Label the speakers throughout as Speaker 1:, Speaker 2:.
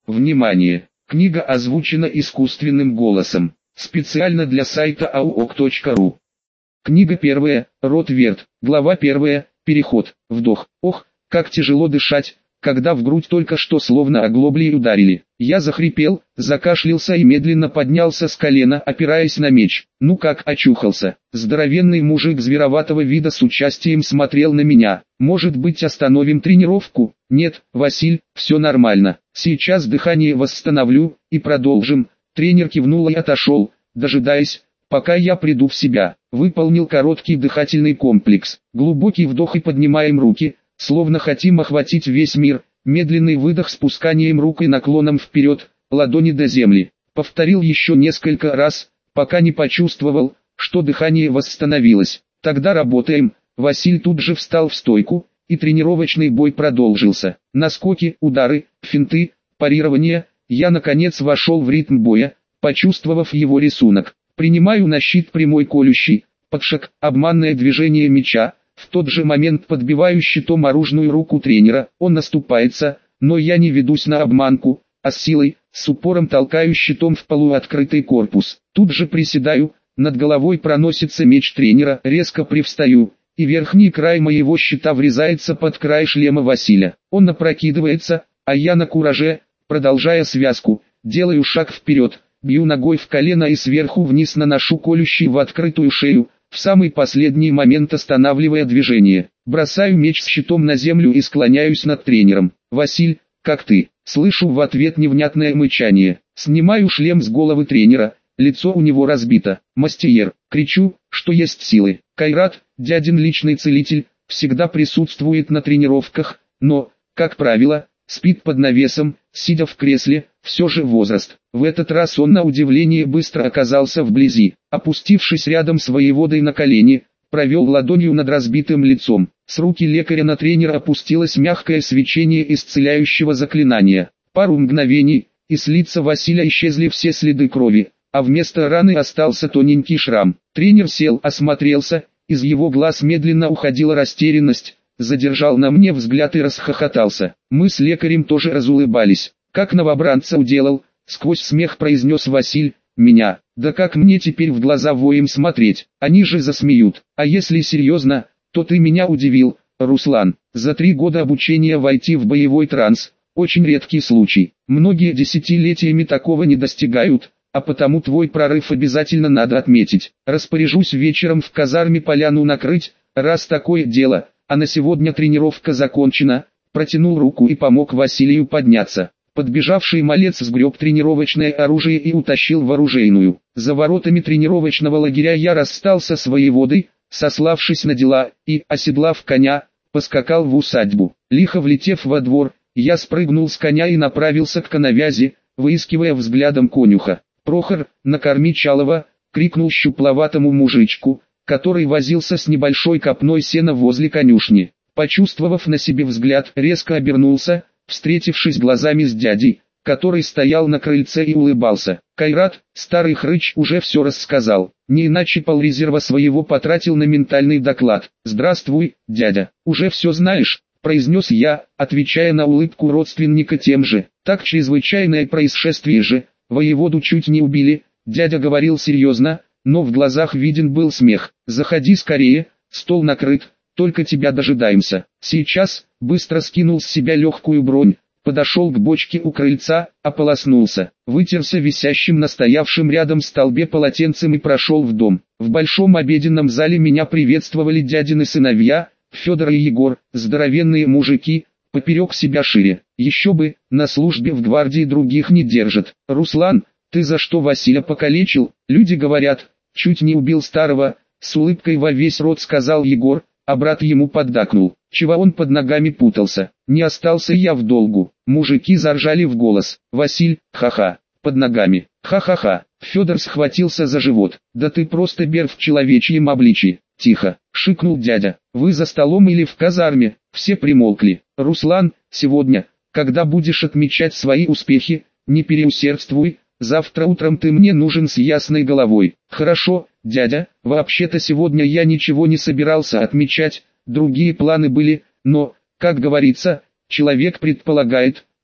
Speaker 1: Внимание! Книга озвучена искусственным голосом. Специально для сайта auok.ru. Книга первая. Ротверт. Глава первая. Переход. Вдох. Ох, как тяжело дышать, когда в грудь только что словно оглоблей ударили. Я захрипел, закашлялся и медленно поднялся с колена, опираясь на меч. Ну как очухался? Здоровенный мужик звероватого вида с участием смотрел на меня. Может быть, остановим тренировку? Нет, Василь, все нормально. Сейчас дыхание восстановлю, и продолжим. Тренер кивнул и отошел, дожидаясь, пока я приду в себя. Выполнил короткий дыхательный комплекс. Глубокий вдох и поднимаем руки, словно хотим охватить весь мир. Медленный выдох с пусканием рук и наклоном вперед, ладони до земли. Повторил еще несколько раз, пока не почувствовал, что дыхание восстановилось. Тогда работаем. Василь тут же встал в стойку, и тренировочный бой продолжился. Наскоки, удары, финты, парирование. Я наконец вошел в ритм боя, почувствовав его рисунок. Принимаю на щит прямой колющий, подшаг, обманное движение мяча. В тот же момент подбиваю щитом оружную руку тренера, он наступается, но я не ведусь на обманку, а с силой, с упором толкаю щитом в полуоткрытый корпус. Тут же приседаю, над головой проносится меч тренера, резко привстаю, и верхний край моего щита врезается под край шлема Василя. Он опрокидывается, а я на кураже, продолжая связку, делаю шаг вперед, бью ногой в колено и сверху вниз наношу колющий в открытую шею, в самый последний момент останавливая движение. Бросаю меч с щитом на землю и склоняюсь над тренером. «Василь, как ты?» Слышу в ответ невнятное мычание. Снимаю шлем с головы тренера, лицо у него разбито. «Мастиер!» Кричу, что есть силы. Кайрат, дядин личный целитель, всегда присутствует на тренировках, но, как правило, спит под навесом, сидя в кресле, все же возраст. В этот раз он на удивление быстро оказался вблизи. Опустившись рядом с воеводой на колени, провел ладонью над разбитым лицом. С руки лекаря на тренера опустилось мягкое свечение исцеляющего заклинания. Пару мгновений, и с лица Василия исчезли все следы крови, а вместо раны остался тоненький шрам. Тренер сел, осмотрелся, из его глаз медленно уходила растерянность, задержал на мне взгляд и расхохотался. Мы с лекарем тоже разулыбались. «Как новобранца уделал», — сквозь смех произнес Василь. «Меня? Да как мне теперь в глаза воем смотреть? Они же засмеют. А если серьезно, то ты меня удивил, Руслан. За 3 года обучения войти в боевой транс — очень редкий случай. Многие десятилетиями такого не достигают, а потому твой прорыв обязательно надо отметить. Распоряжусь вечером в казарме поляну накрыть, раз такое дело, а на сегодня тренировка закончена». Протянул руку и помог Василию подняться. Подбежавший малец сгреб тренировочное оружие и утащил в оружейную. За воротами тренировочного лагеря я расстался с воеводой, сославшись на дела, и, оседлав коня, поскакал в усадьбу. Лихо влетев во двор, я спрыгнул с коня и направился к коновязи, выискивая взглядом конюха. «Прохор, накорми Чалова!» — крикнул щупловатому мужичку, который возился с небольшой копной сена возле конюшни. Почувствовав на себе взгляд, резко обернулся, встретившись глазами с дядей, который стоял на крыльце и улыбался. Кайрат, старый хрыч, уже все рассказал. Не иначе полрезерва своего потратил на ментальный доклад. «Здравствуй, дядя, уже все знаешь», — произнес я, отвечая на улыбку родственника тем же. «Так чрезвычайное происшествие же, воеводу чуть не убили», — дядя говорил серьезно, но в глазах виден был смех. «Заходи скорее, стол накрыт, только тебя дожидаемся». Сейчас, быстро скинул с себя легкую бронь, подошел к бочке у крыльца, ополоснулся, вытерся висящим на стоявшем рядом столбе полотенцем и прошел в дом. В большом обеденном зале меня приветствовали дядины сыновья, Федор и Егор, здоровенные мужики, поперек себя шире. Еще бы, на службе в гвардии других не держат. «Руслан, ты за что Василя покалечил? Люди говорят, чуть не убил старого», с улыбкой во весь рот сказал Егор, а брат ему поддакнул. Чего он под ногами путался? Не остался я в долгу. Мужики заржали в голос. «Василь, ха-ха, под ногами, ха-ха-ха». Федор схватился за живот. «Да ты просто бер в человечьем обличии». «Тихо», — шикнул дядя. «Вы за столом или в казарме?» Все примолкли. «Руслан, сегодня, когда будешь отмечать свои успехи, не переусердствуй. Завтра утром ты мне нужен с ясной головой». «Хорошо, дядя, вообще-то сегодня я ничего не собирался отмечать, другие планы были, но, как говорится, человек предполагает,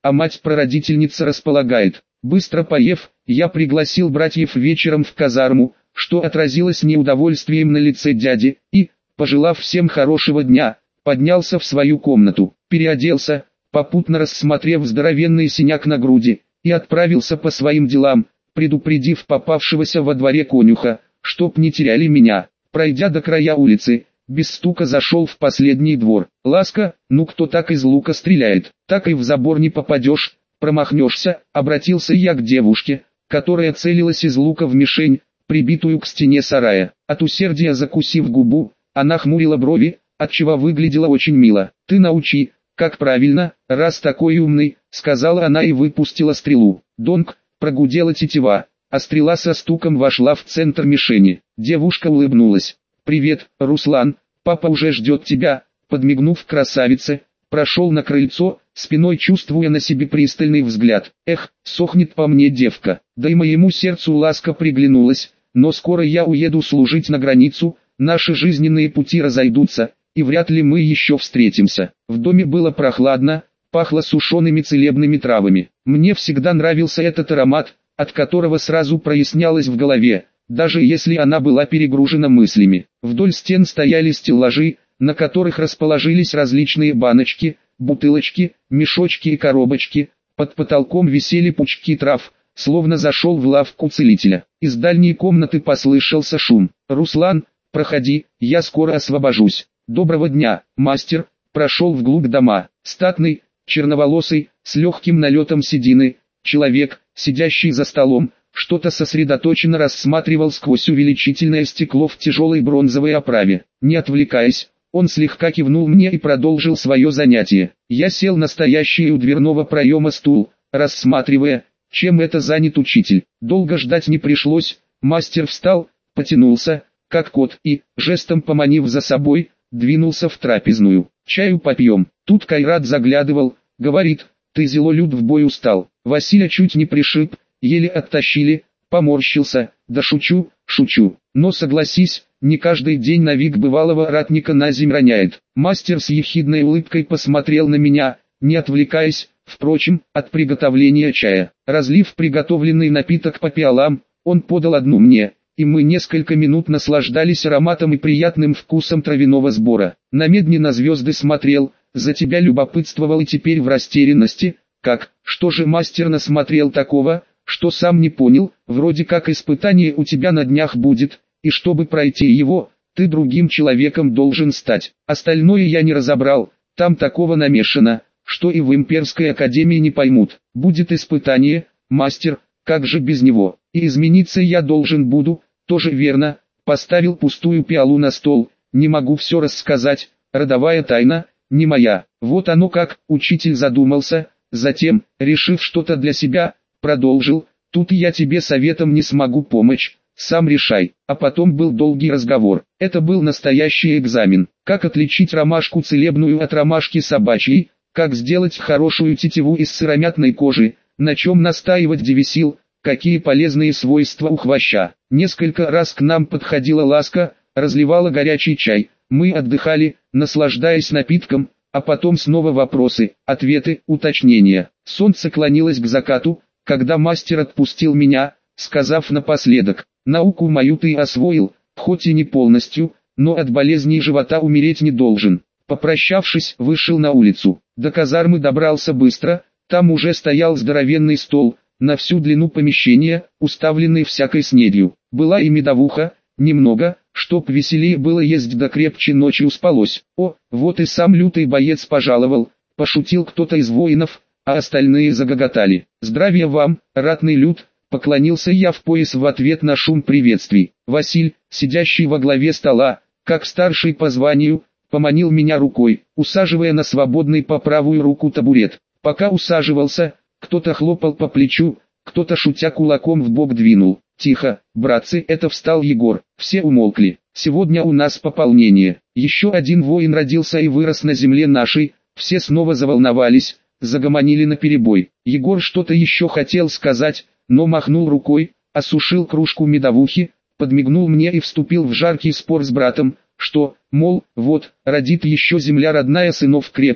Speaker 1: а мать-прародительница располагает. Быстро поев, я пригласил братьев вечером в казарму, что отразилось неудовольствием на лице дяди, и, пожелав всем хорошего дня, поднялся в свою комнату, переоделся, попутно рассмотрев здоровенный синяк на груди, и отправился по своим делам, предупредив попавшегося во дворе конюха, чтоб не теряли меня. Пройдя до края улицы, без стука зашел в последний двор. «Ласка, ну кто так из лука стреляет, так и в забор не попадешь, промахнешься», обратился я к девушке, которая целилась из лука в мишень, прибитую к стене сарая. От усердия закусив губу, она хмурила брови, отчего выглядела очень мило. «Ты научи, как правильно, раз такой умный», сказала она и выпустила стрелу. Донг, прогудела тетива, а стрела со стуком вошла в центр мишени. Девушка улыбнулась. «Привет, Руслан, папа уже ждет тебя», подмигнув красавице, прошел на крыльцо, спиной чувствуя на себе пристальный взгляд. «Эх, сохнет по мне девка». Да и моему сердцу Ласка приглянулась, но скоро я уеду служить на границу, наши жизненные пути разойдутся, и вряд ли мы еще встретимся. В доме было прохладно, пахло сушеными целебными травами. Мне всегда нравился этот аромат, от которого сразу прояснялось в голове, даже если она была перегружена мыслями. Вдоль стен стояли стеллажи, на которых расположились различные баночки, бутылочки, мешочки и коробочки. Под потолком висели пучки трав, словно зашел в лавку целителя. Из дальней комнаты послышался шум. «Руслан, проходи, я скоро освобожусь». «Доброго дня, мастер», прошел вглубь дома. Статный, черноволосый, с легким налетом седины, человек, сидящий за столом, что-то сосредоточенно рассматривал сквозь увеличительное стекло в тяжелой бронзовой оправе. Не отвлекаясь, он слегка кивнул мне и продолжил свое занятие. Я сел на стоящий у дверного проема стул, рассматривая, чем это занят учитель. Долго ждать не пришлось, мастер встал, потянулся, как кот, и, жестом поманив за собой, двинулся в трапезную. «Чаю попьем». Тут Кайрат заглядывал, говорит: «Ты зелолюд в бой устал». Василя чуть не пришиб, еле оттащили, поморщился: «Да шучу, шучу. Но согласись, не каждый день навик бывалого ратника на земь роняет». Мастер с ехидной улыбкой посмотрел на меня, не отвлекаясь, впрочем, от приготовления чая. Разлив приготовленный напиток по пиалам, он подал одну мне, и мы несколько минут наслаждались ароматом и приятным вкусом травяного сбора. На медни на звезды смотрел, за тебя любопытствовал и теперь в растерянности. «Как, что же мастер насмотрел такого, что сам не понял? Вроде как испытание у тебя на днях будет, и чтобы пройти его, ты другим человеком должен стать. Остальное я не разобрал, там такого намешано, что и в имперской академии не поймут. Будет испытание, мастер, как же без него? И измениться я должен буду». «Тоже верно», поставил пустую пиалу на стол, «не могу все рассказать, родовая тайна, не моя». Вот оно как, учитель задумался, затем, решив что-то для себя, продолжил: «Тут я тебе советом не смогу помочь, сам решай». А потом был долгий разговор. Это был настоящий экзамен. Как отличить ромашку целебную от ромашки собачьей, как сделать хорошую тетиву из сыромятной кожи, на чем настаивать девисил, какие полезные свойства у хвоща. Несколько раз к нам подходила Ласка, разливала горячий чай, мы отдыхали, наслаждаясь напитком, а потом снова вопросы, ответы, уточнения. Солнце клонилось к закату, когда мастер отпустил меня, сказав напоследок: «Науку мою ты освоил, хоть и не полностью, но от болезней живота умереть не должен». Попрощавшись, вышел на улицу. До казармы добрался быстро, там уже стоял здоровенный стол, на всю длину помещения, уставленный всякой снедью. Была и медовуха, немного, чтоб веселее было есть да крепче ночью спалось. «О, вот и сам лютый боец пожаловал», пошутил кто-то из воинов, а остальные загоготали. «Здравия вам, ратный люд», поклонился я в пояс в ответ на шум приветствий. Василь, сидящий во главе стола, как старший по званию, поманил меня рукой, усаживая на свободный по правую руку табурет. Пока усаживался, кто-то хлопал по плечу, кто-то шутя кулаком в бок двинул. «Тихо, братцы!» — это встал Егор. Все умолкли. «Сегодня у нас пополнение. Еще один воин родился и вырос на земле нашей». Все снова заволновались, загомонили наперебой. Егор что-то еще хотел сказать, но махнул рукой, осушил кружку медовухи, подмигнул мне и вступил в жаркий спор с братом, что, мол, вот, родит еще земля родная сынов крепких,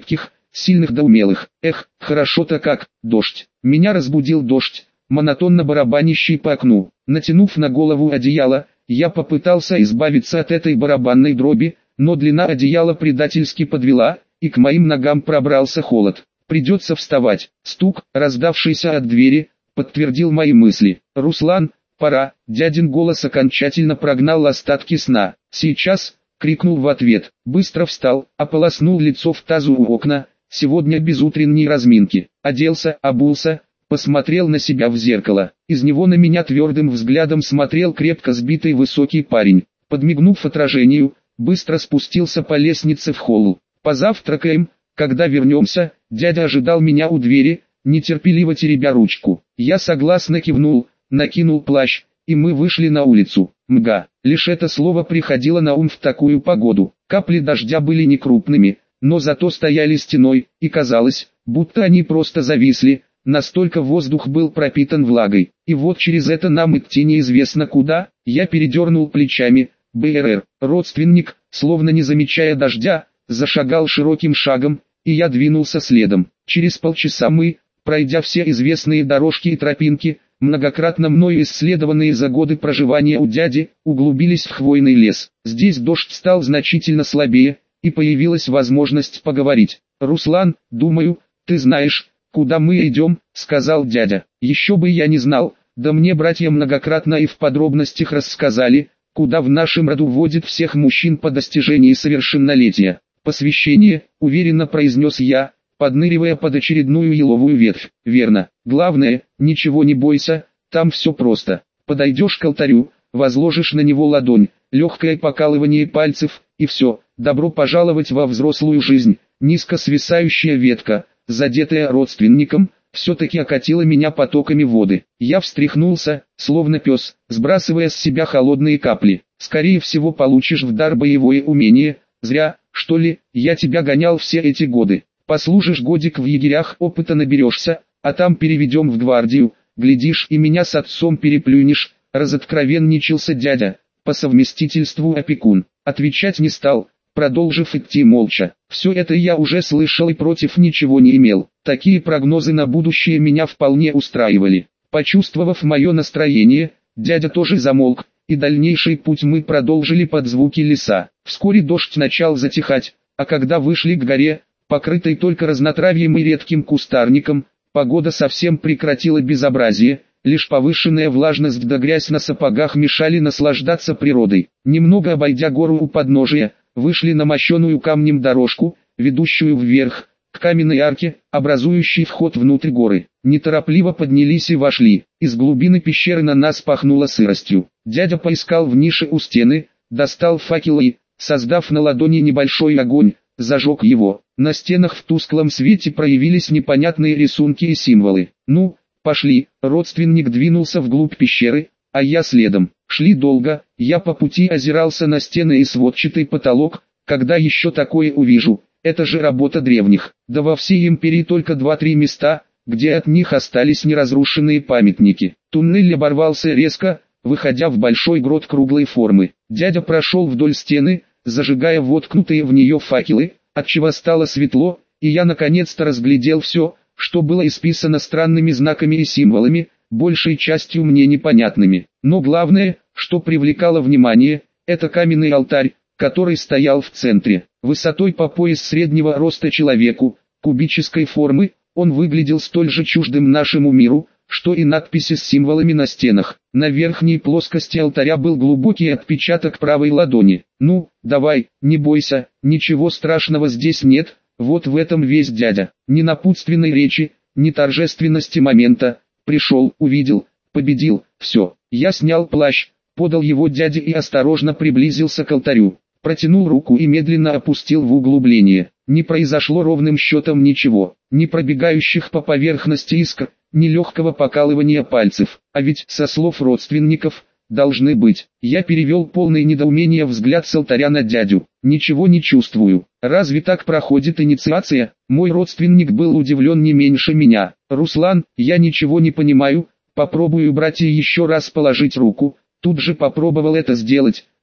Speaker 1: сильных да умелых. Эх, хорошо-то как, дождь. Меня разбудил дождь, монотонно барабанящий по окну. Натянув на голову одеяло, я попытался избавиться от этой барабанной дроби, но длина одеяла предательски подвела, и к моим ногам пробрался холод. Придется вставать. Стук, раздавшийся от двери, подтвердил мои мысли. «Руслан, пора!» Дядин голос окончательно прогнал остатки сна. «Сейчас!» — крикнул в ответ. Быстро встал, ополоснул лицо в тазу у окна. Сегодня без утренней разминки. Оделся, обулся, посмотрел на себя в зеркало. Из него на меня твердым взглядом смотрел крепко сбитый высокий парень. Подмигнув отражению, быстро спустился по лестнице в холл. «Позавтракаем, когда вернемся», дядя ожидал меня у двери, нетерпеливо теребя ручку. Я согласно кивнул, накинул плащ, и мы вышли на улицу. Мга. Лишь это слово приходило на ум в такую погоду. Капли дождя были не крупными, но зато стояли стеной, и казалось, будто они просто зависли, настолько воздух был пропитан влагой. И вот через это нам идти неизвестно куда. Я передернул плечами. БРР, родственник, словно не замечая дождя, зашагал широким шагом, и я двинулся следом. Через полчаса мы, пройдя все известные дорожки и тропинки, многократно мною исследованные за годы проживания у дяди, углубились в хвойный лес. Здесь дождь стал значительно слабее, и появилась возможность поговорить. «Руслан, думаю, ты знаешь, куда мы идем», — сказал дядя. «Еще бы я не знал, да мне братья многократно и в подробностях рассказали, куда в нашем роду водят всех мужчин по достижении совершеннолетия». «Посвящение», — уверенно произнес я, подныривая под очередную еловую ветвь. «Верно. Главное, ничего не бойся, там все просто. Подойдешь к алтарю, возложишь на него ладонь, легкое покалывание пальцев, и все. Добро пожаловать во взрослую жизнь». Низко свисающая ветка, задетая родственником, все-таки окатила меня потоками воды. Я встряхнулся, словно пес, сбрасывая с себя холодные капли. «Скорее всего получишь в дар боевое умение. Зря, что ли, я тебя гонял все эти годы. Послужишь годик в егерях, опыта наберешься, а там переведем в гвардию, глядишь и меня с отцом переплюнешь», — разоткровенничался дядя, по совместительству опекун. Отвечать не стал, продолжив идти молча. Все это я уже слышал и против ничего не имел. Такие прогнозы на будущее меня вполне устраивали. Почувствовав мое настроение, дядя тоже замолк, и дальнейший путь мы продолжили под звуки леса. Вскоре дождь начал затихать, а когда вышли к горе, покрытой только разнотравьем и редким кустарником, погода совсем прекратила безобразие, лишь повышенная влажность да грязь на сапогах мешали наслаждаться природой. Немного обойдя гору у подножия, вышли на мощеную камнем дорожку, ведущую вверх, к каменной арке, образующей вход внутрь горы. Неторопливо поднялись и вошли. Из глубины пещеры на нас пахнуло сыростью. Дядя поискал в нише у стены, достал факел и, создав на ладони небольшой огонь, зажег его. На стенах в тусклом свете проявились непонятные рисунки и символы. «Ну, пошли». Родственник двинулся вглубь пещеры, а я следом. Шли долго, я по пути озирался на стены и сводчатый потолок, когда еще такое увижу. Это же работа древних. Да во всей империи только 2-3 места, где от них остались неразрушенные памятники. Туннель оборвался резко, выходя в большой грот круглой формы. Дядя прошел вдоль стены, зажигая воткнутые в нее факелы, отчего стало светло, и я наконец-то разглядел все, что было исписано странными знаками и символами, большей частью мне непонятными. Но главное, что привлекало внимание, это каменный алтарь, который стоял в центре. Высотой по пояс среднего роста человеку, кубической формы, он выглядел столь же чуждым нашему миру, что и надписи с символами на стенах. На верхней плоскости алтаря был глубокий отпечаток правой ладони. «Ну, давай, не бойся, ничего страшного здесь нет», вот в этом весь дядя. Ни напутственной речи, ни торжественности момента. Пришел, увидел, победил, все. Я снял плащ, подал его дяде и осторожно приблизился к алтарю. Протянул руку и медленно опустил в углубление. Не произошло ровным счетом ничего, ни пробегающих по поверхности искр, ни легкого покалывания пальцев. А ведь, со слов родственников, должны быть. Я перевел полное недоумение взгляд с алтаря на дядю. Ничего не чувствую. Разве так проходит инициация? Мой родственник был удивлен не меньше меня. «Руслан, я ничего не понимаю, попробую братья еще раз положить руку». Тут же попробовал это сделать,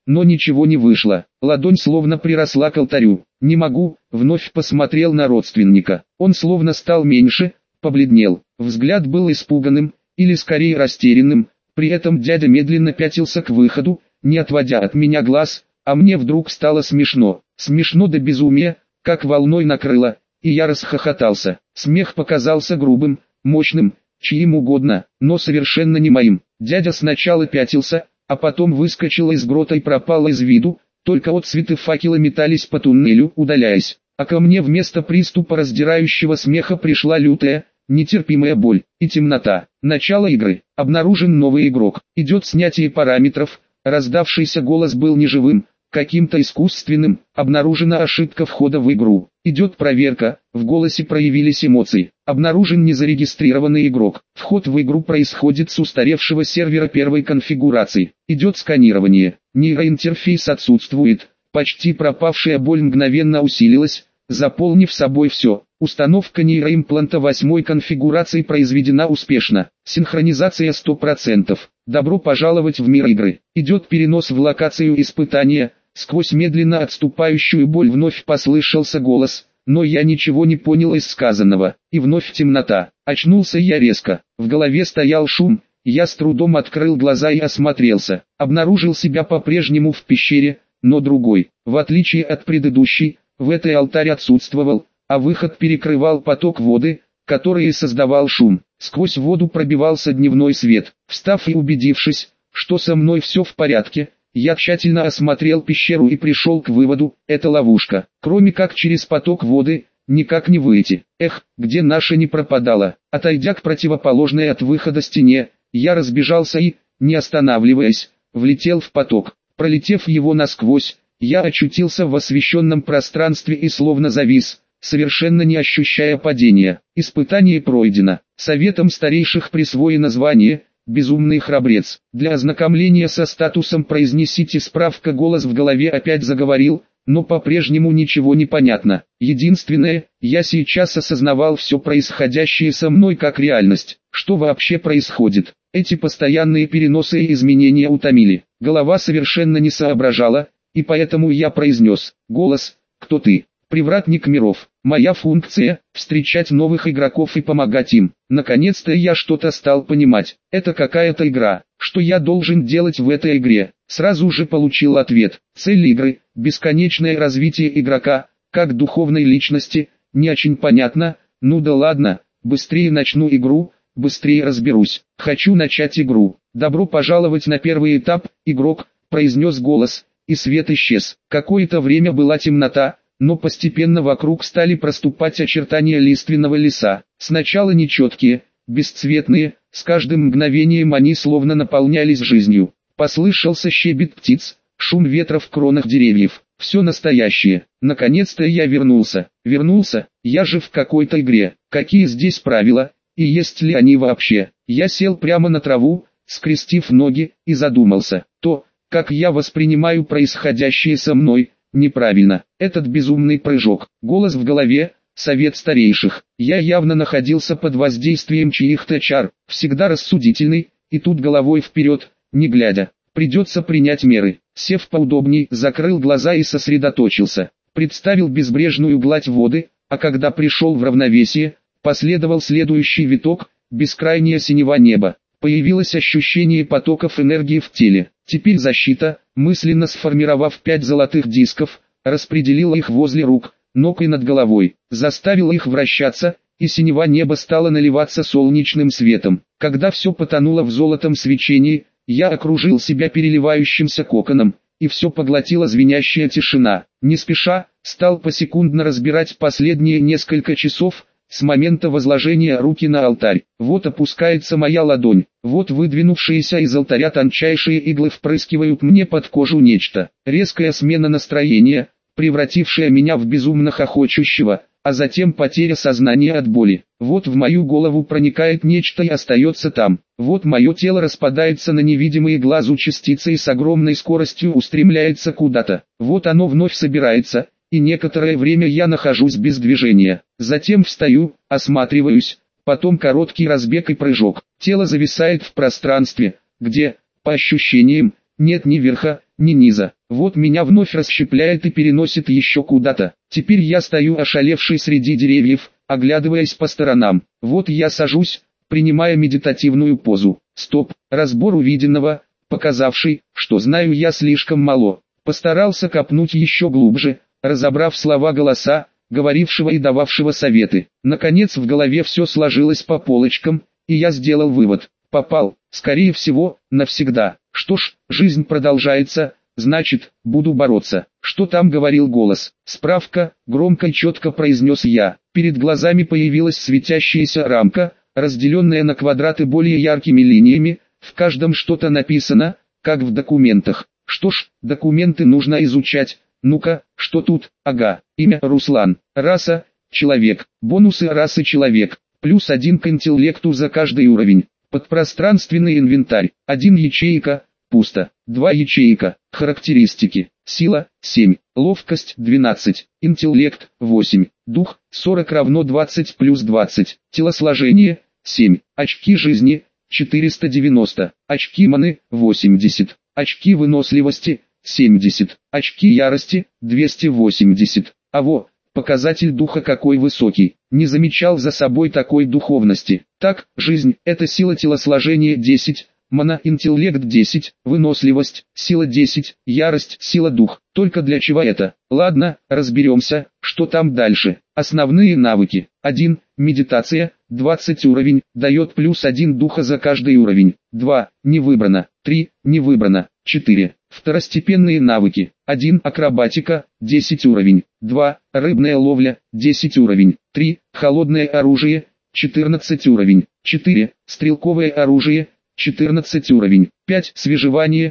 Speaker 1: но ничего не вышло. Ладонь словно приросла к алтарю. «Не могу», вновь посмотрел на родственника. Он словно стал меньше, побледнел. Взгляд был испуганным, или скорее растерянным. При этом дядя медленно пятился к выходу, не отводя от меня глаз, а мне вдруг стало смешно. Смешно до безумия, как волной накрыло, и я расхохотался. Смех показался грубым, мощным, чьим угодно, но совершенно не моим. Дядя сначала пятился, а потом выскочил из грота и пропал из виду, только отсветы факела метались по туннелю, удаляясь. А ко мне вместо приступа раздирающего смеха пришла лютая, нетерпимая боль и темнота. Начало игры. Обнаружен новый игрок. Идет снятие параметров. Раздавшийся голос был неживым, каким-то искусственным. Обнаружена ошибка входа в игру. Идет проверка. В голосе проявились эмоции. Обнаружен незарегистрированный игрок. Вход в игру происходит с устаревшего сервера первой конфигурации. Идет сканирование. Нейроинтерфейс отсутствует. Почти пропавшая боль мгновенно усилилась, заполнив собой все. Установка нейроимпланта 8 конфигурации произведена успешно. Синхронизация 100%. Добро пожаловать в мир игры. Идет перенос в локацию испытания. Сквозь медленно отступающую боль вновь послышался голос, но я ничего не понял из сказанного. И вновь темнота. Очнулся я резко. В голове стоял шум. Я с трудом открыл глаза и осмотрелся. Обнаружил себя по-прежнему в пещере, но другой. В отличие от предыдущей, в этой алтарь отсутствовал, а выход перекрывал поток воды, который и создавал шум. Сквозь воду пробивался дневной свет. Встав и убедившись, что со мной все в порядке, я тщательно осмотрел пещеру и пришел к выводу, это ловушка. Кроме как через поток воды, никак не выйти. Эх, где наша не пропадала. Отойдя к противоположной от выхода стене, я разбежался и, не останавливаясь, влетел в поток. Пролетев его насквозь, я очутился в освещенном пространстве и словно завис, совершенно не ощущая падения. Испытание пройдено. Советом старейших присвоено звание «Безумный храбрец». Для ознакомления со статусом произнесите справка. Голос в голове опять заговорил, но по-прежнему ничего не понятно. Единственное, я сейчас осознавал все происходящее со мной как реальность. Что вообще происходит? Эти постоянные переносы и изменения утомили. Голова совершенно не соображала, и поэтому я произнес: «Голос, кто ты?» «Привратник миров. Моя функция – встречать новых игроков и помогать им». Наконец-то я что-то стал понимать. Это какая-то игра. Что я должен делать в этой игре? Сразу же получил ответ. Цель игры – бесконечное развитие игрока, как духовной личности. Не очень понятно. Ну да ладно, быстрее начну игру, быстрее разберусь. Хочу начать игру. «Добро пожаловать на первый этап, игрок», – произнес голос, и свет исчез. Какое-то время была темнота, но постепенно вокруг стали проступать очертания лиственного леса. Сначала нечеткие, бесцветные, с каждым мгновением они словно наполнялись жизнью. Послышался щебет птиц, шум ветра в кронах деревьев. Все настоящее. Наконец-то я вернулся. Вернулся, я же в какой-то игре. Какие здесь правила, и есть ли они вообще? Я сел прямо на траву, скрестив ноги, и задумался. То, как я воспринимаю происходящее со мной, неправильно. Этот безумный прыжок. Голос в голове, совет старейших. Я явно находился под воздействием чьих-то чар, всегда рассудительный, и тут головой вперед, не глядя. Придется принять меры. Сев поудобней, закрыл глаза и сосредоточился. Представил безбрежную гладь воды, а когда пришел в равновесие, последовал следующий виток, бескрайнее синева неба. Появилось ощущение потоков энергии в теле. Теперь защита, мысленно сформировав 5 золотых дисков, распределила их возле рук, ног и над головой, заставила их вращаться, и синева неба стала наливаться солнечным светом. Когда все потонуло в золотом свечении, я окружил себя переливающимся коконом, и все поглотила звенящая тишина. Не спеша, стал посекундно разбирать последние несколько часов, с момента возложения руки на алтарь. Вот опускается моя ладонь, вот выдвинувшиеся из алтаря тончайшие иглы впрыскивают мне под кожу нечто. Резкая смена настроения, превратившая меня в безумно хохочущего, а затем потеря сознания от боли. Вот в мою голову проникает нечто и остается там. Вот мое тело распадается на невидимые глазу частицы и с огромной скоростью устремляется куда-то. Вот оно вновь собирается, и некоторое время я нахожусь без движения. Затем встаю, осматриваюсь, потом короткий разбег и прыжок. Тело зависает в пространстве, где, по ощущениям, нет ни верха, ни низа. Вот меня вновь расщепляет и переносит еще куда-то. Теперь я стою ошалевший среди деревьев, оглядываясь по сторонам. Вот я сажусь, принимая медитативную позу. Стоп, разбор увиденного, показавший, что знаю я слишком мало. Постарался копнуть еще глубже, разобрав слова голоса, говорившего и дававшего советы. Наконец в голове все сложилось по полочкам, и я сделал вывод. Попал, скорее всего, навсегда. Что ж, жизнь продолжается, значит, буду бороться. Что там говорил голос? Справка, громко и четко произнес я. Перед глазами появилась светящаяся рамка, разделенная на квадраты более яркими линиями, в каждом что-то написано, как в документах. Что ж, документы нужно изучать. Ну-ка, что тут? Ага, имя Руслан, раса человек, бонусы расы человек, +1 к интеллекту за каждый уровень. Подпространственный инвентарь, 1 ячейка, пусто, 2 ячейка, характеристики, сила, 7, ловкость, 12, интеллект, 8, дух, 40 равно 20 плюс 20, телосложение, 7, очки жизни, 490, очки маны, 80, очки выносливости, 70, очки ярости, 280, показатель духа какой высокий, не замечал за собой такой духовности. Так, жизнь – это сила телосложения 10, мана, интеллект 10, выносливость, сила 10, ярость, сила дух. Только для чего это? Ладно, разберемся, что там дальше. Основные навыки. 1. Медитация, 20 уровень, дает +1 духа за каждый уровень. 2. Не выбрано. 3. Не выбрано. 4. Второстепенные навыки. 1. Акробатика, 10 уровень. 2. Рыбная ловля, 10 уровень. 3. Холодное оружие, 14 уровень. 4. Стрелковое оружие, 14 уровень. 5. Свежевание,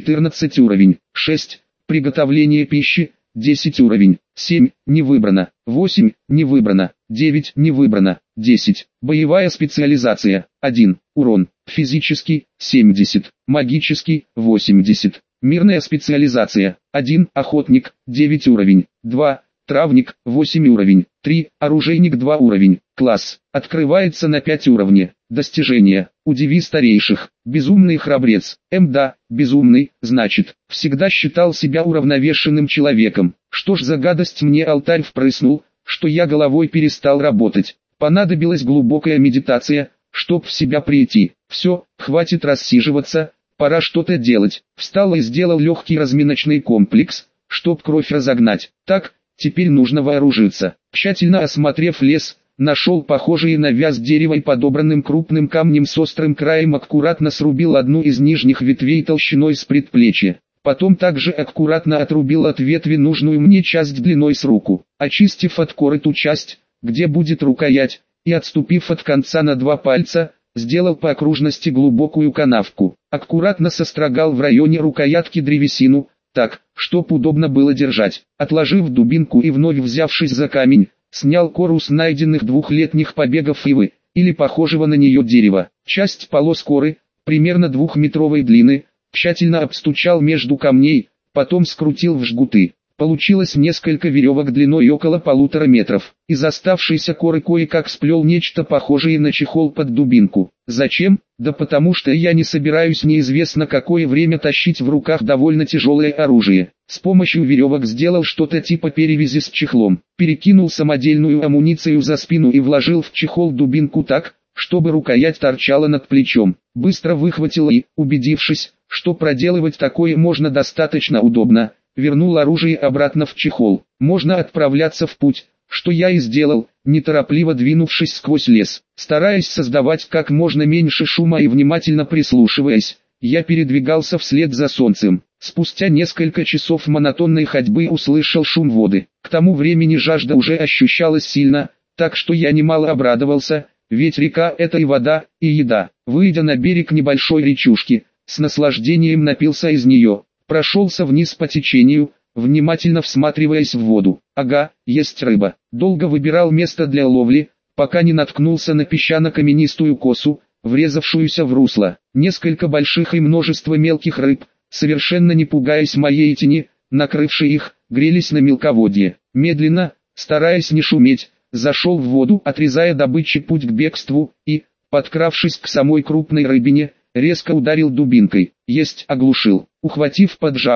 Speaker 1: 14 уровень. 6. Приготовление пищи, 10 уровень. 7. Не выбрано. 8. Не выбрано. 9. Не выбрано. 10. Боевая специализация. 1. Урон. Физический, 70. Магический, 80. Мирная специализация. 1. Охотник, 9 уровень. 2. Травник, 8 уровень. 3. Оружейник, 2 уровень. Класс. Открывается на 5 уровней. Достижения. Удиви старейших. Безумный храбрец. Да, безумный, значит, всегда считал себя уравновешенным человеком. Что ж за гадость мне алтарь впрыснул, что я головой перестал работать. Понадобилась глубокая медитация, чтоб в себя прийти. Все, хватит рассиживаться, пора что-то делать. Встал и сделал легкий разминочный комплекс, чтоб кровь разогнать. Так, теперь нужно вооружиться. Тщательно осмотрев лес, нашел похожие на вяз дерева и подобранным крупным камнем с острым краем аккуратно срубил одну из нижних ветвей толщиной с предплечья. Потом также аккуратно отрубил от ветви нужную мне часть длиной с руку, очистив от коры ту часть, где будет рукоять, и отступив от конца на 2 пальца, сделал по окружности глубокую канавку. Аккуратно сострогал в районе рукоятки древесину, так, чтоб удобно было держать. Отложив дубинку и вновь взявшись за камень, снял кору с найденных 2-летних побегов ивы, или похожего на нее дерева. Часть полос коры, примерно 2-метровой длины, тщательно обстучал между камней, потом скрутил в жгуты. Получилось несколько веревок длиной около 1,5 метров. Из оставшейся коры кое-как сплел нечто похожее на чехол под дубинку. Зачем? Да потому что я не собираюсь неизвестно какое время тащить в руках довольно тяжелое оружие. С помощью веревок сделал что-то типа перевязи с чехлом. Перекинул самодельную амуницию за спину и вложил в чехол дубинку так, чтобы рукоять торчала над плечом. Быстро выхватил и, убедившись, что проделывать такое можно достаточно удобно, вернул оружие обратно в чехол. Можно отправляться в путь, что я и сделал, неторопливо двинувшись сквозь лес. Стараясь создавать как можно меньше шума и внимательно прислушиваясь, я передвигался вслед за солнцем. Спустя несколько часов монотонной ходьбы услышал шум воды. К тому времени жажда уже ощущалась сильно, так что я немало обрадовался, ведь река – это и вода, и еда. Выйдя на берег небольшой речушки, с наслаждением напился из нее. Прошелся вниз по течению, внимательно всматриваясь в воду. Ага, есть рыба. Долго выбирал место для ловли, пока не наткнулся на песчано-каменистую косу, врезавшуюся в русло. Несколько больших и множество мелких рыб, совершенно не пугаясь моей тени, накрывшей их, грелись на мелководье. Медленно, стараясь не шуметь, зашел в воду, отрезая добыче путь к бегству, и, подкравшись к самой крупной рыбине, резко ударил дубинкой. Есть, оглушил. Ухватив под жабры,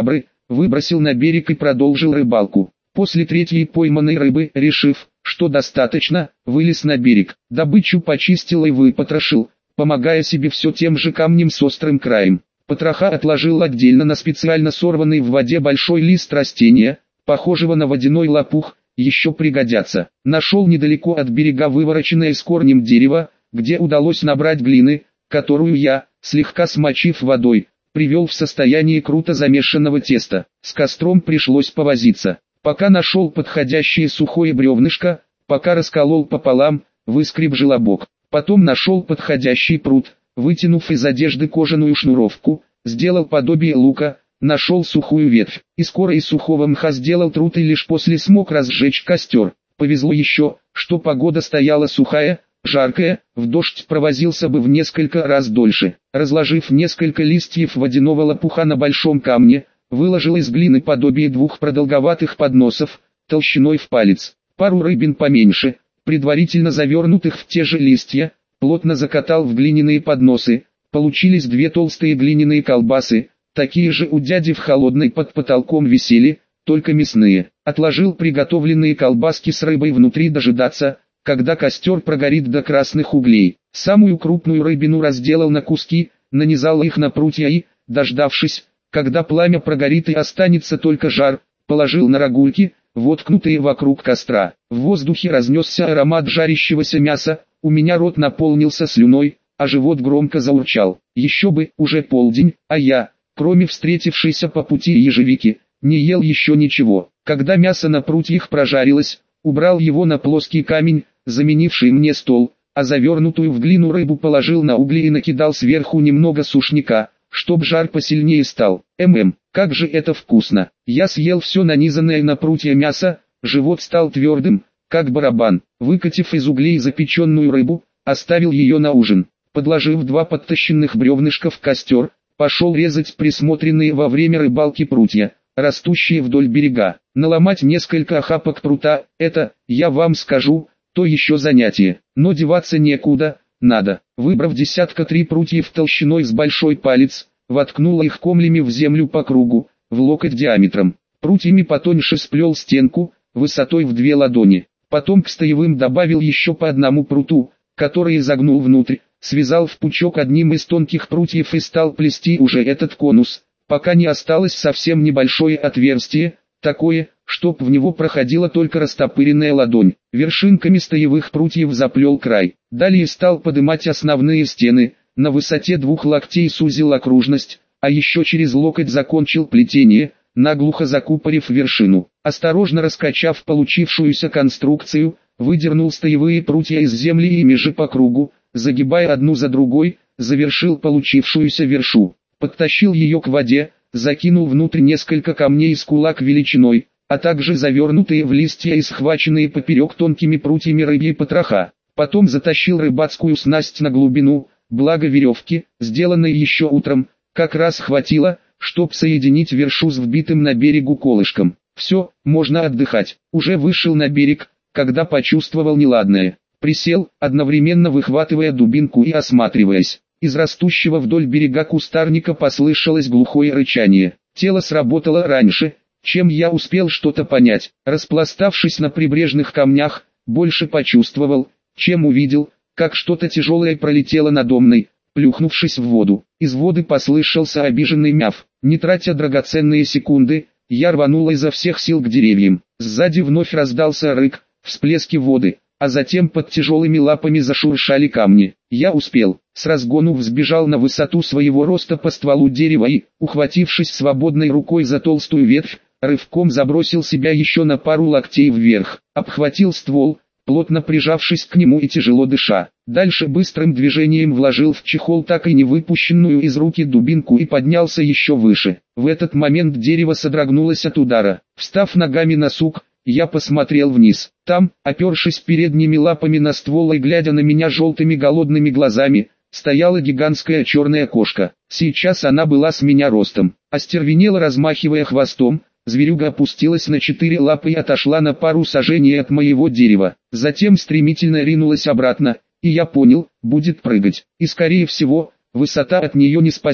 Speaker 1: выбросил на берег и продолжил рыбалку. После третьей пойманной рыбы, решив, что достаточно, вылез на берег, добычу почистил и выпотрошил, помогая себе все тем же камнем с острым краем. Потроха отложил отдельно на специально сорванный в воде большой лист растения, похожего на водяной лопух, еще пригодятся. Нашел недалеко от берега вывороченное с корнем дерево, где удалось набрать глины, которую я, слегка смочив водой, привел в состояние круто замешанного теста. С костром пришлось повозиться. Пока нашел подходящее сухое бревнышко, пока расколол пополам, выскреб желобок. Потом нашел подходящий прут, вытянув из одежды кожаную шнуровку, сделал подобие лука, нашел сухую ветвь. И скоро из сухого мха сделал трут и лишь после смог разжечь костер. Повезло еще, что погода стояла сухая, жаркая, в дождь провозился бы в несколько раз дольше. Разложив несколько листьев водяного лопуха на большом камне, выложил из глины подобие двух продолговатых подносов, толщиной в палец, пару рыбин поменьше, предварительно завернутых в те же листья, плотно закатал в глиняные подносы, получились две толстые глиняные колбасы, такие же у дяди в холодной под потолком висели, только мясные. Отложил приготовленные колбаски с рыбой внутри дожидаться, когда костер прогорит до красных углей. Самую крупную рыбину разделал на куски, нанизал их на прутья и, дождавшись, когда пламя прогорит и останется только жар, положил на рогульки, воткнутые вокруг костра. В воздухе разнесся аромат жарящегося мяса, у меня рот наполнился слюной, а живот громко заурчал. Еще бы, уже полдень, а я, кроме встретившейся по пути ежевики, не ел еще ничего. Когда мясо на прутьях прожарилось, убрал его на плоский камень, заменивший мне стол, а завернутую в глину рыбу положил на угли и накидал сверху немного сушняка, чтоб жар посильнее стал. Как же это вкусно! Я съел все нанизанное на прутья мясо, живот стал твердым, как барабан. Выкатив из углей запеченную рыбу, оставил ее на ужин. Подложив два подтащенных бревнышка в костер, пошел резать присмотренные во время рыбалки прутья, растущие вдоль берега. Наломать несколько охапок прута, это, я вам скажу, то еще занятие, но деваться некуда, надо. Выбрав десятка три прутьев толщиной с большой палец, воткнул их комлями в землю по кругу, в локоть диаметром. Прутьями потоньше сплел стенку, высотой в 2 ладони. Потом к стоевым добавил еще по одному пруту, который загнул внутрь, связал в пучок одним из тонких прутьев и стал плести уже этот конус, пока не осталось совсем небольшое отверстие, такое, чтоб в него проходила только растопыренная ладонь. Вершинками стоевых прутьев заплел край. Далее стал подымать основные стены, на высоте 2 локтей сузил окружность, а еще через локоть закончил плетение, наглухо закупорив вершину. Осторожно раскачав получившуюся конструкцию, выдернул стоевые прутья из земли и ими же по кругу, загибая одну за другой, завершил получившуюся вершу. Подтащил ее к воде, закинул внутрь несколько камней с кулак величиной, а также завернутые в листья и схваченные поперек тонкими прутьями рыбьи потроха. Потом затащил рыбацкую снасть на глубину, благо веревки, сделанной еще утром, как раз хватило, чтоб соединить вершу с вбитым на берегу колышком. Все, можно отдыхать. Уже вышел на берег, когда почувствовал неладное. Присел, одновременно выхватывая дубинку и осматриваясь. Из растущего вдоль берега кустарника послышалось глухое рычание. Тело сработало раньше, чем я успел что-то понять. Распластавшись на прибрежных камнях, больше почувствовал, чем увидел, как что-то тяжелое пролетело надо мной, плюхнувшись в воду. Из воды послышался обиженный мяв. Не тратя драгоценные секунды, я рванул изо всех сил к деревьям. Сзади вновь раздался рык, всплески воды, а затем под тяжелыми лапами зашуршали камни. Я успел, с разгону взбежал на высоту своего роста по стволу дерева и, ухватившись свободной рукой за толстую ветвь, рывком забросил себя еще на пару локтей вверх. Обхватил ствол, плотно прижавшись к нему и тяжело дыша. Дальше быстрым движением вложил в чехол так и не выпущенную из руки дубинку и поднялся еще выше. В этот момент дерево содрогнулось от удара. Встав ногами на сук, я посмотрел вниз. Там, опершись передними лапами на ствол и глядя на меня желтыми голодными глазами, стояла гигантская черная кошка. Сейчас она была с меня ростом. Остервенела, размахивая хвостом, зверюга опустилась на 4 лапы и отошла на пару сажений от моего дерева. Затем стремительно ринулась обратно, и я понял, будет прыгать. И скорее всего, высота от нее не спасет,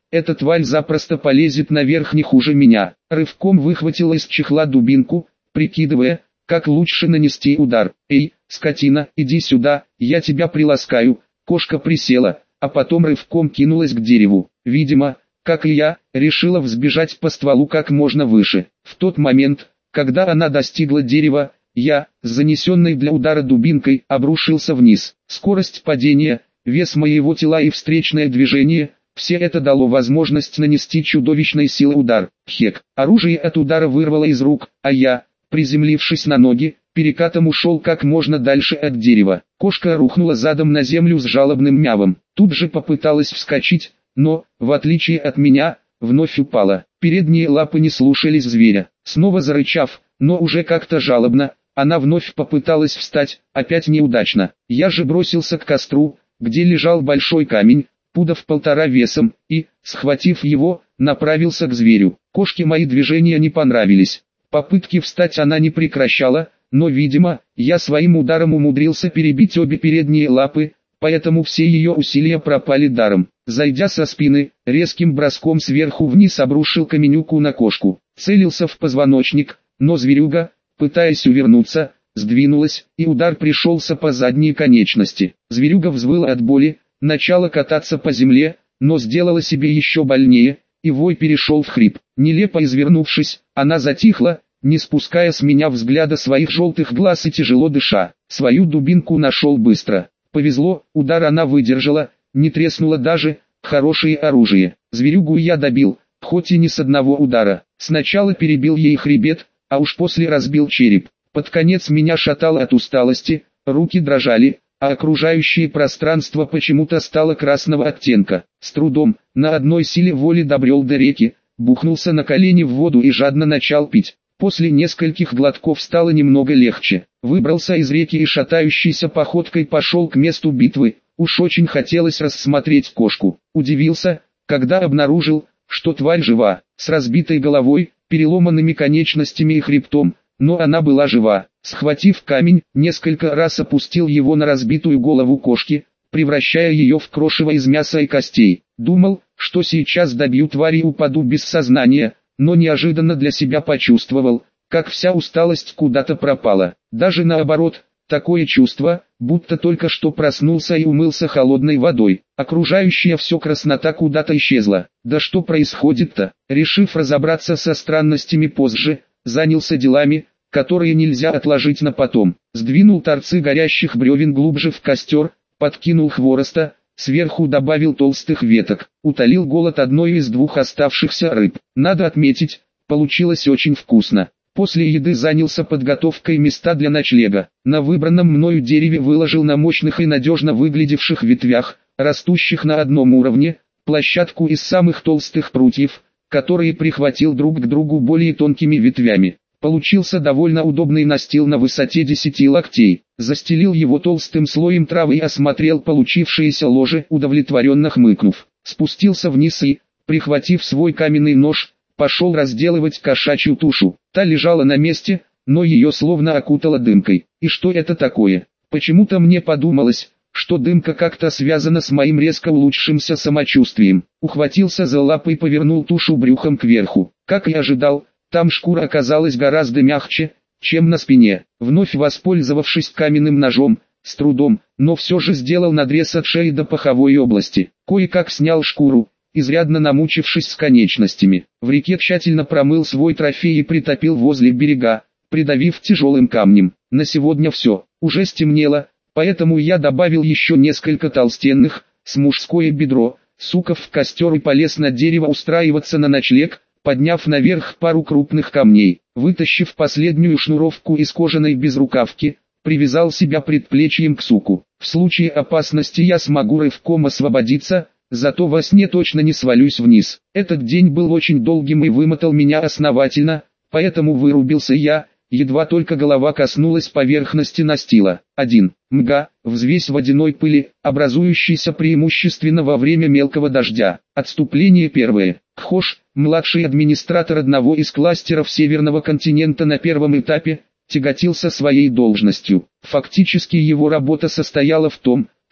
Speaker 1: эта тварь запросто полезет наверх не хуже меня. Рывком выхватила из чехла дубинку, прикидывая, как лучше нанести удар. «Эй, скотина, иди сюда, я тебя приласкаю». Кошка присела, а потом рывком кинулась к дереву. Видимо, как и я, решила взбежать по стволу как можно выше. В тот момент, когда она достигла дерева, я, с занесенной для удара дубинкой, обрушился вниз. Скорость падения, вес моего тела и встречное движение – все это дало возможность нанести чудовищной силы удар. Хек, оружие от удара вырвало из рук, а я, приземлившись на ноги, перекатом ушел как можно дальше от дерева. Кошка рухнула задом на землю с жалобным мявом. Тут же попыталась вскочить, но, в отличие от меня, вновь упала. Передние лапы не слушались зверя. Снова зарычав, но уже как-то жалобно, она вновь попыталась встать, опять неудачно. Я же бросился к костру, где лежал большой камень, пудов 1,5 весом, и, схватив его, направился к зверю. Кошке мои движения не понравились. Попытки встать она не прекращала, но, видимо, я своим ударом умудрился перебить обе передние лапы, поэтому все ее усилия пропали даром. Зайдя со спины, резким броском сверху вниз обрушил каменюку на кошку. Целился в позвоночник, но зверюга, пытаясь увернуться, сдвинулась, и удар пришелся по задней конечности. Зверюга взвыла от боли, начала кататься по земле, но сделала себе еще больнее, и вой перешел в хрип. Нелепо извернувшись, она затихла, не спуская с меня взгляда своих желтых глаз и тяжело дыша. Свою дубинку нашел быстро. Повезло, удар она выдержала, не треснула даже, хорошее оружие. Зверюгу я добил, хоть и не с одного удара. Сначала перебил ей хребет, а уж после разбил череп. Под конец меня шатало от усталости, руки дрожали, а окружающее пространство почему-то стало красного оттенка. С трудом, на одной силе воли добрел до реки, бухнулся на колени в воду и жадно начал пить. После нескольких глотков стало немного легче. Выбрался из реки и шатающейся походкой пошел к месту битвы. Уж очень хотелось рассмотреть кошку. Удивился, когда обнаружил, что тварь жива, с разбитой головой, переломанными конечностями и хребтом, но она была жива. Схватив камень, несколько раз опустил его на разбитую голову кошки, превращая ее в крошево из мяса и костей. Думал, что сейчас добью тварь и упаду без сознания, но неожиданно для себя почувствовал, как вся усталость куда-то пропала. Даже наоборот, такое чувство, будто только что проснулся и умылся холодной водой. Окружающая все краснота куда-то исчезла. Да что происходит-то? Решив разобраться со странностями позже, занялся делами, которые нельзя отложить на потом. Сдвинул торцы горящих бревен глубже в костер, подкинул хвороста, сверху добавил толстых веток, утолил голод одной из 2 оставшихся рыб. Надо отметить, получилось очень вкусно. После еды занялся подготовкой места для ночлега. На выбранном мною дереве выложил на мощных и надежно выглядевших ветвях, растущих на одном уровне, площадку из самых толстых прутьев, которые прихватил друг к другу более тонкими ветвями. Получился довольно удобный настил на высоте 10 локтей. Застелил его толстым слоем травы и осмотрел получившееся ложе, удовлетворенно хмыкнув. Спустился вниз и, прихватив свой каменный нож, пошел разделывать кошачью тушу. Та лежала на месте, но ее словно окутало дымкой. И что это такое? Почему-то мне подумалось, что дымка как-то связана с моим резко улучшившимся самочувствием. Ухватился за лапы и повернул тушу брюхом кверху. Как и ожидал, там шкура оказалась гораздо мягче, чем на спине. Вновь воспользовавшись каменным ножом, с трудом, но все же сделал надрез от шеи до паховой области. Кое-как снял шкуру, изрядно намучившись с конечностями. В реке тщательно промыл свой трофей и притопил возле берега, придавив тяжелым камнем. На сегодня все. Уже стемнело, поэтому я добавил еще несколько толстенных, с мужское бедро, суков в костер и полез на дерево устраиваться на ночлег, подняв наверх пару крупных камней. Вытащив последнюю шнуровку из кожаной безрукавки, привязал себя предплечьем к суку. В случае опасности я смогу рывком освободиться, зато во сне точно не свалюсь вниз. Этот день был очень долгим и вымотал меня основательно, поэтому вырубился я, едва только голова коснулась поверхности настила. 1. Мга, взвесь водяной пыли, образующейся преимущественно во время мелкого дождя. Отступление 1. Кхош, младший администратор одного из кластеров Северного континента на первом этапе, тяготился своей должностью. Фактически его работа состояла в том,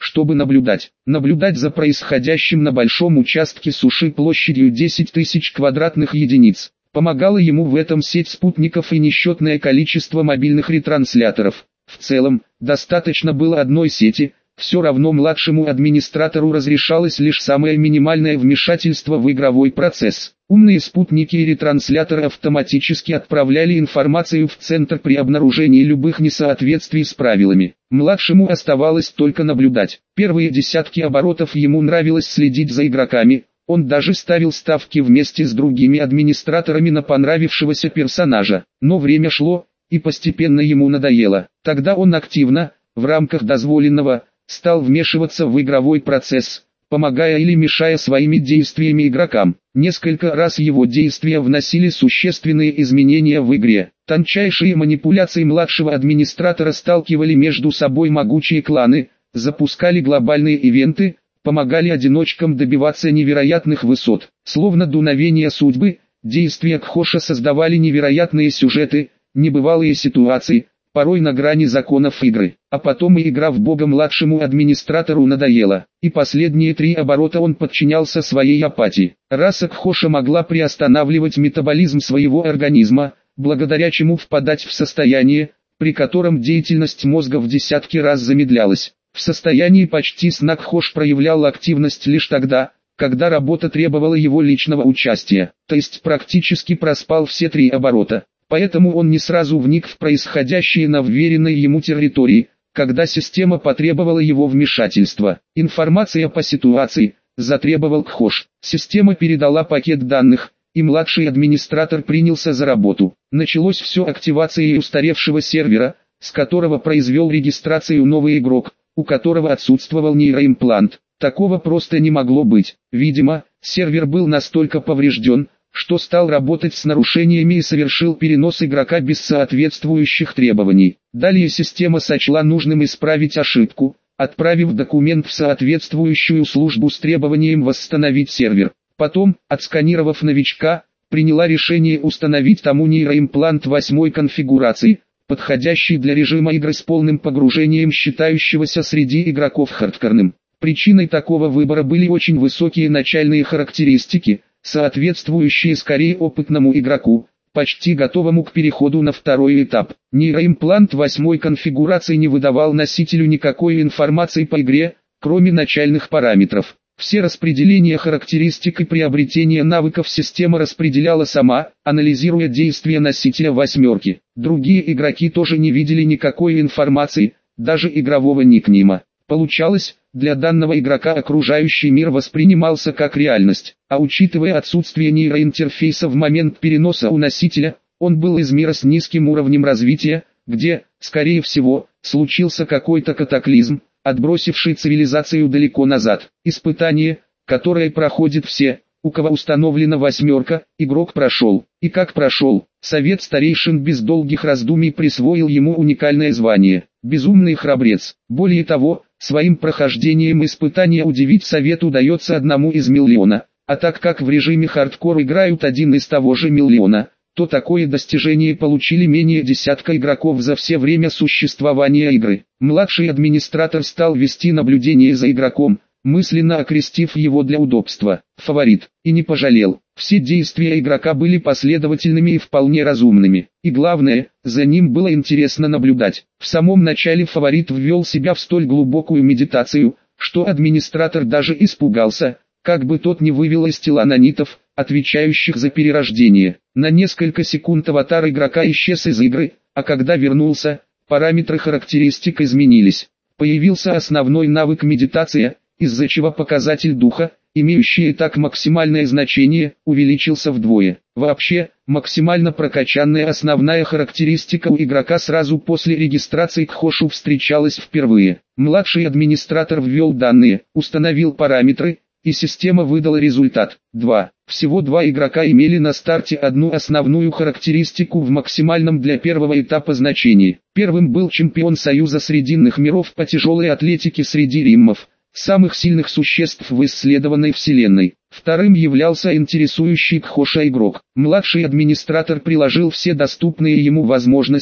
Speaker 1: чтобы наблюдать. Наблюдать за происходящим на большом участке суши площадью 10 тысяч квадратных единиц. Помогала ему в этом сеть спутников и несчетное количество мобильных ретрансляторов. В целом, достаточно было одной сети, все равно младшему администратору разрешалось лишь самое минимальное вмешательство в игровой процесс. Умные спутники и ретрансляторы автоматически отправляли информацию в центр при обнаружении любых несоответствий с правилами. Младшему оставалось только наблюдать. Первые десятки оборотов ему нравилось следить за игроками. Он даже ставил ставки вместе с другими администраторами на понравившегося персонажа. Но время шло, и постепенно ему надоело. Тогда он активно, в рамках дозволенного, стал вмешиваться в игровой процесс, помогая или мешая своими действиями игрокам. Несколько раз его действия вносили существенные изменения в игре. Тончайшие манипуляции младшего администратора сталкивали между собой могучие кланы, запускали глобальные ивенты, помогали одиночкам добиваться невероятных высот. Словно дуновение судьбы, действия Кхоша создавали невероятные сюжеты, небывалые ситуации, порой на грани законов игры. А потом и игра в бога младшему администратору надоела, и последние 3 оборота он подчинялся своей апатии. Раса Кхоша могла приостанавливать метаболизм своего организма, благодаря чему впадать в состояние, при котором деятельность мозга в десятки раз замедлялась. В состоянии почти сна Кхош проявлял активность лишь тогда, когда работа требовала его личного участия, то есть практически проспал все 3 оборота. Поэтому он не сразу вник в происходящее на вверенной ему территории, когда система потребовала его вмешательства. Информация по ситуации, затребовал Кхош. Система передала пакет данных, и младший администратор принялся за работу. Началось все активацией устаревшего сервера, с которого произвел регистрацию новый игрок, у которого отсутствовал нейроимплант. Такого просто не могло быть. Видимо, сервер был настолько поврежден, что стал работать с нарушениями и совершил перенос игрока без соответствующих требований. Далее система сочла нужным исправить ошибку, отправив документ в соответствующую службу с требованием восстановить сервер. Потом, отсканировав новичка, приняла решение установить тому нейроимплант 8 конфигурации, подходящий для режима игры с полным погружением считающегося среди игроков хардкорным. Причиной такого выбора были очень высокие начальные характеристики, соответствующие скорее опытному игроку, почти готовому к переходу на второй этап. Нейроимплант 8 конфигурации не выдавал носителю никакой информации по игре, кроме начальных параметров. Все распределения характеристик и приобретения навыков система распределяла сама, анализируя действия носителя 8. Другие игроки тоже не видели никакой информации, даже игрового никнейма. Получалось, для данного игрока окружающий мир воспринимался как реальность, а учитывая отсутствие нейроинтерфейса в момент переноса у носителя, он был из мира с низким уровнем развития, где, скорее всего, случился какой-то катаклизм, отбросивший цивилизацию далеко назад. Испытание, которое проходит все, у кого установлена 8, игрок прошел. И как прошел, совет старейшин без долгих раздумий присвоил ему уникальное звание – безумный храбрец. Более того, своим прохождением испытания удивить совет удается 1 из миллиона, а так как в режиме хардкор играют 1 из того же миллиона, то такое достижение получили менее десятка игроков за все время существования игры. Младший администратор стал вести наблюдение за игроком, мысленно окрестив его для удобства «фаворит», и не пожалел. Все действия игрока были последовательными и вполне разумными. И главное, за ним было интересно наблюдать. В самом начале фаворит ввел себя в столь глубокую медитацию, что администратор даже испугался, как бы тот не вывел из тела нанитов, отвечающих за перерождение. На несколько секунд аватар игрока исчез из игры, а когда вернулся, параметры характеристик изменились. Появился основной навык медитация, из-за чего показатель духа, имеющий и так максимальное значение, увеличился вдвое. Вообще, максимально прокачанная основная характеристика у игрока сразу после регистрации к Кхошу встречалась впервые. Младший администратор ввел данные, установил параметры, и система выдала результат. 2. Всего 2 игрока имели на старте одну основную характеристику в максимальном для первого этапа значении. Первым был чемпион Союза Срединных миров по тяжелой атлетике среди риммов, самых сильных существ в исследованной вселенной. Вторым являлся интересующий Кхоша игрок. Младший администратор приложил все доступные ему возможности,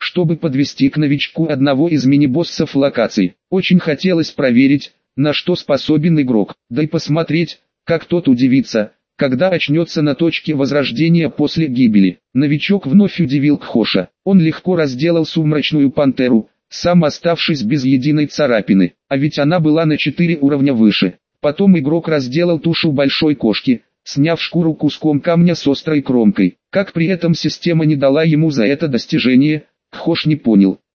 Speaker 1: чтобы подвести к новичку одного из мини-боссов локаций. Очень хотелось проверить, на что способен игрок, да и посмотреть, как тот удивится, когда очнется на точке возрождения после гибели. Новичок вновь удивил Кхоша. Он легко разделал сумрачную пантеру, сам оставшись без единой царапины, а ведь она была на 4 уровня выше. Потом игрок разделал тушу большой кошки, сняв шкуру куском камня с острой кромкой. Как при этом система не дала ему за это достижение, Кхош не понял.